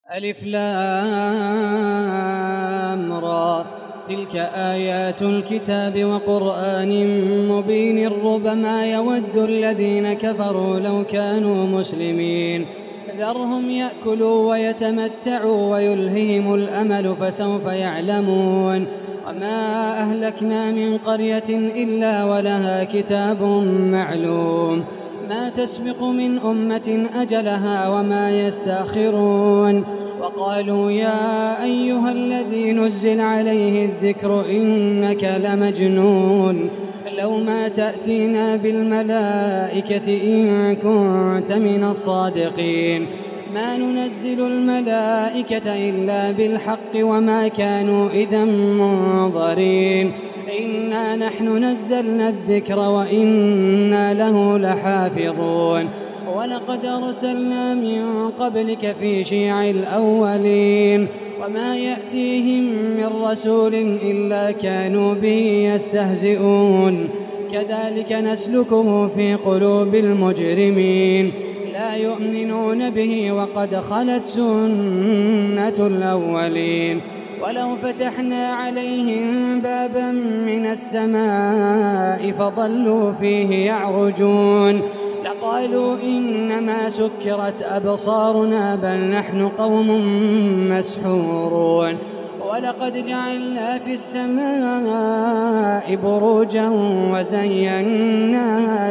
ألف لام را تلك آيات الكتاب وقرآن مبين ربما يود الذين كفروا لو كانوا مسلمين ذرهم يأكلوا ويتمتعوا ويلههم الأمل فسوف يعلمون وما أهلكنا من قرية إلا ولها كتاب معلوم ما تسبق من أمة أجلها وما يستأخرون وقالوا يا أيها الذي نزل عليه الذكر إنك لمجنون لو ما تأتينا بالملائكة إن كنت من الصادقين ما ننزل الملائكة إلا بالحق وما كانوا إذا منظرين إنا نحن نزلنا الذكر وإنا له لحافظون ولقد أرسلنا من قبلك في شيع الأولين وما يأتيهم من رسول إلا كانوا به يستهزئون كذلك نسلكه في قلوب المجرمين لا يؤمنون به وقد خلت سنة الأولين ولو فتحنا عليهم بابا من السماء فظلوا فيه يعرجون لقالوا إنما سكرت أبصارنا بل نحن قوم مسحورون ولقد جعلنا في السماء بروجا وزيناها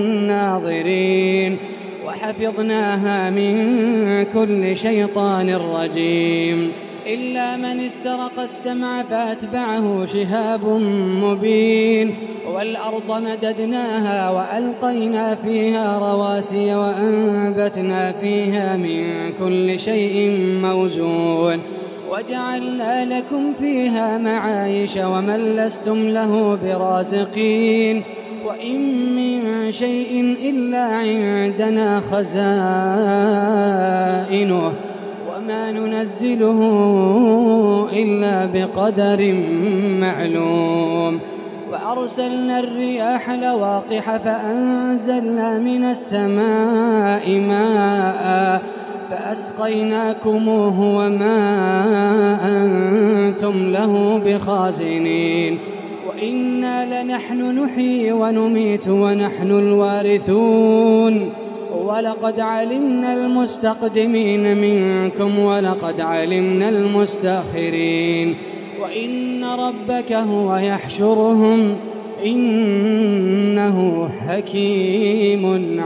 للناظرين وحفظناها من كل شيطان رجيم إلا من استرق السمع فأتبعه شهاب مبين والأرض مددناها وألقينا فيها رواسي وأنبتنا فيها من كل شيء موزون وجعلنا لكم فيها معايش ومن لستم له برازقين وإن من شيء إلا عندنا خزائنه وما ننزله إلا بقدر معلوم وأرسلنا الرياح لواقح فأنزلنا من السماء ماء فأسقيناكموه وما أنتم له بخازنين وإنا لنحن نحيي ونميت ونحن الوارثون ولقد علمنا المستقدمين منكم ولقد علمنا المستأخرين وإن ربك هو يحشرهم إنه حكيم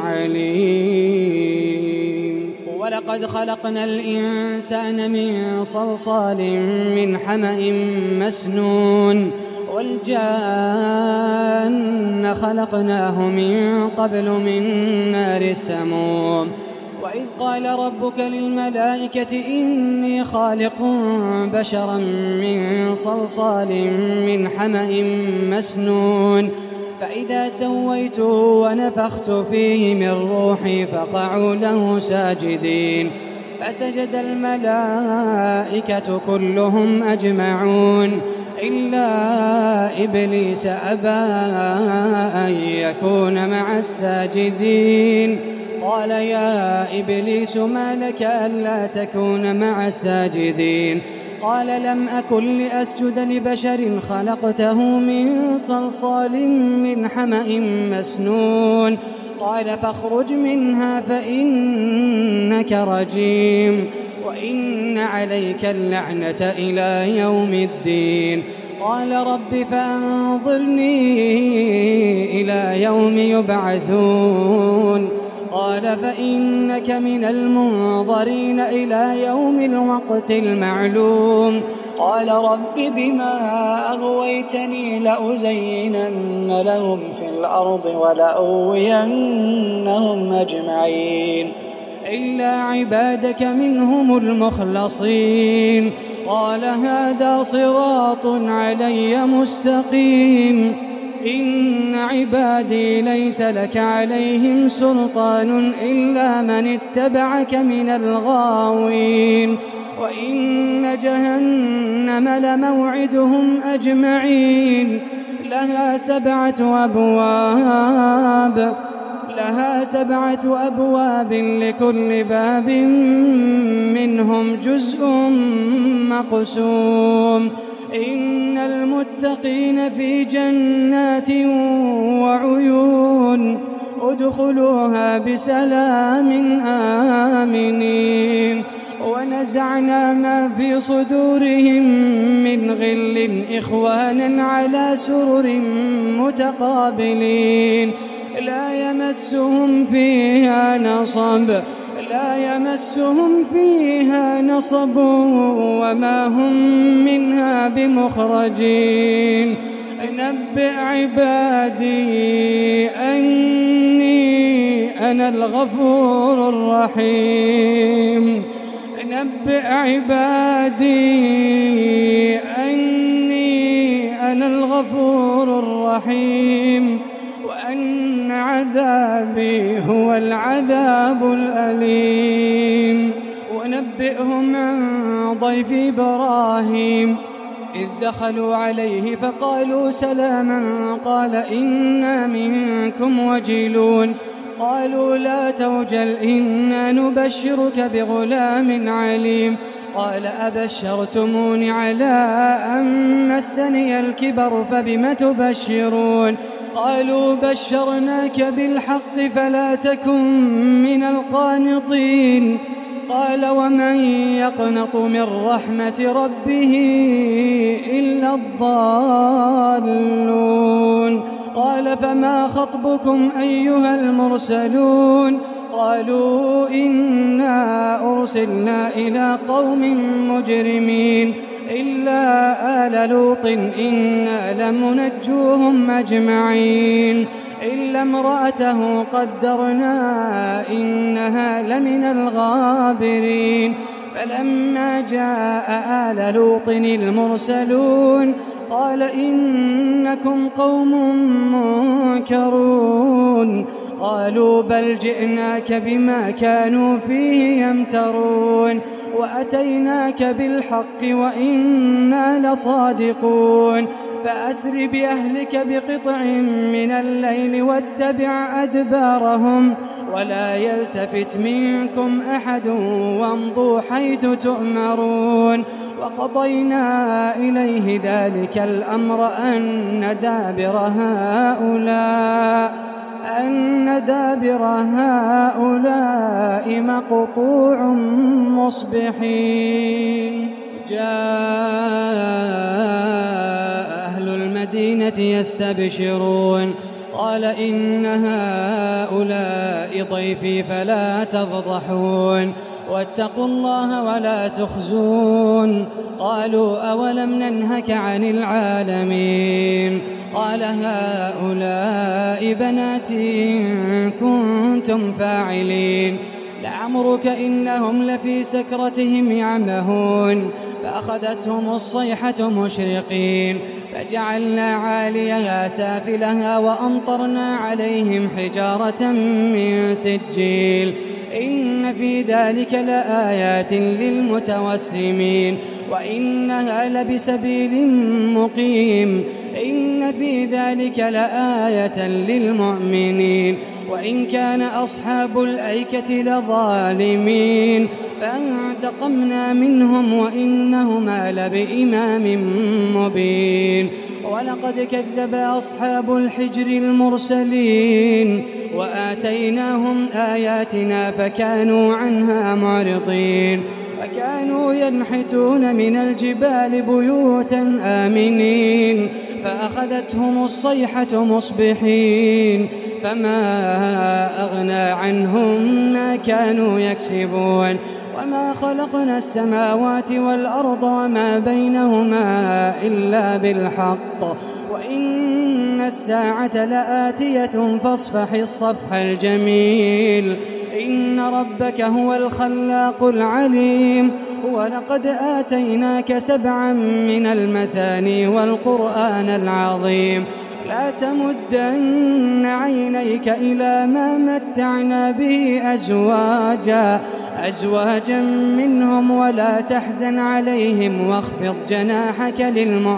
عليم ولقد خلقنا الإنسان من صلصال من حمأ مسنون والجان خلقناه من قبل من نار السموم وإذ قال ربك للملائكة إني خالق بشرا من صلصال من حمأ مسنون فإذا سويته ونفخت فيه من روحي فقعوا له ساجدين فسجد الملائكة كلهم أجمعون إلا إبليس أبى أن يكون مع الساجدين قال يا إبليس ما لك ألا تكون مع الساجدين قال لم أكن لأسجد لبشر خلقته من صلصال من حمأ مسنون قال فاخرج منها فإنك رجيم وإن عليك اللعنة إلى يوم الدين قال رب فأنظرني إلى يوم يبعثون قال فإنك من المنظرين إلى يوم الوقت المعلوم قال رب بما أغويتني لأزينن لهم في الأرض ولأغوينهم أجمعين إلا عبادك منهم المخلصين قال هذا صراط علي مستقيم إن عبادي ليس لك عليهم سلطان إلا من اتبعك من الغاوين وإن جهنم لموعدهم أجمعين لها 7 أبواب لها 7 أبواب لكل باب منهم جزء مقسوم إن المتقين في جنات وعيون ادخلوها بسلام آمنين ونزعنا ما في صدورهم من غل إخوانا على سرر متقابلين لا يمسهم فيها نصب وما هم منها بمخرجين نبئ عبادي أني أنا الغفور الرحيم نبئ عبادي أني أنا الغفور الرحيم وأن عذابي هو العذاب الأليم ونبئهم عن ضيف إبراهيم إذ دخلوا عليه فقالوا سلاما قال إنا منكم وجلون قالوا لا توجل إنا نبشرك بغلام عليم قال أبشرتموني على أن مسني الكبر فبم تبشرون قالوا بشرناك بالحق فلا تكن من القانطين قال ومن يقنط من رحمة ربه إلا الضالون قال فما خطبكم أيها المرسلون قالوا إنا أرسلنا إلى قوم مجرمين إلا آل لوط إنا لمنجوهم أجمعين إلا امرأته قدرنا إنها لمن الغابرين فلما جاء آل لوط المرسلون قال إنكم قوم منكرون قالوا بل جئناك بما كانوا فيه يمترون وأتيناك بالحق وإنا لصادقون فأسر بأهلك بقطع من الليل واتبع أدبارهم ولا يلتفت منكم أحد وامضوا حيث تؤمرون وقضينا إليه ذلك الأمر أن دابر هؤلاء مقطوع مصبحين جاء أهل المدينة يستبشرون قال إن هؤلاء ضيفي فلا تفضحون واتقوا الله ولا تخزون قالوا أولم ننهك عن العالمين قال هؤلاء بناتي إن كنتم فاعلين لعمرك إنهم لفي سكرتهم يعمهون فأخذتهم الصيحة مشرقين فجعلنا عاليها سافلها وأمطرنا عليهم حجارة من سجيل إن في ذلك لآيات للمتوسمين وإنها لبسبيل مقيم إن في ذلك لآية للمؤمنين وإن كان أصحاب الأيكة لظالمين فانتقمنا منهم وإنهما لبإمام مبين ولقد كذب أصحاب الحجر المرسلين وآتيناهم آياتنا فكانوا عنها معرضين وكانوا ينحتون من الجبال بيوتا آمنين فأخذتهم الصيحة مصبحين فما أغنى عنهم ما كانوا يكسبون وما خلقنا السماوات والأرض وما بينهما إلا بالحق وإن الساعة لآتية فاصفح الصفح الجميل إن ربك هو الخلاق العليم ولقد آتيناك 7 من المثاني والقرآن العظيم لا تمدن عينيك إلى ما متعنا به أزواجا منهم ولا تحزن عليهم واخفض جناحك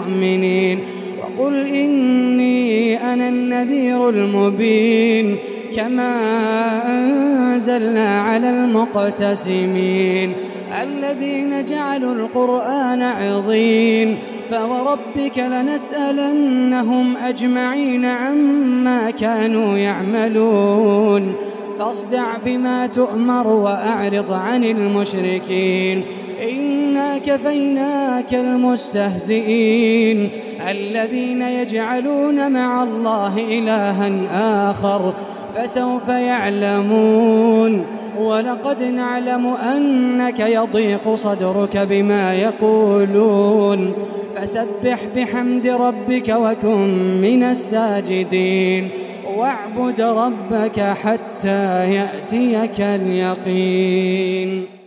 للمؤمنين وقل إني أنا النذير المبين كما أنزلنا على المقتسمين الذين جعلوا القرآن عضين فوربك لنسألنهم أجمعين عما كانوا يعملون فاصدع بما تؤمر وأعرض عن المشركين إنا كفيناك المستهزئين الذين يجعلون مع الله إلها آخر فسوف يعلمون ولقد نعلم أنك يضيق صدرك بما يقولون فسبح بحمد ربك وكن من الساجدين واعبد ربك حتى يأتيك اليقين.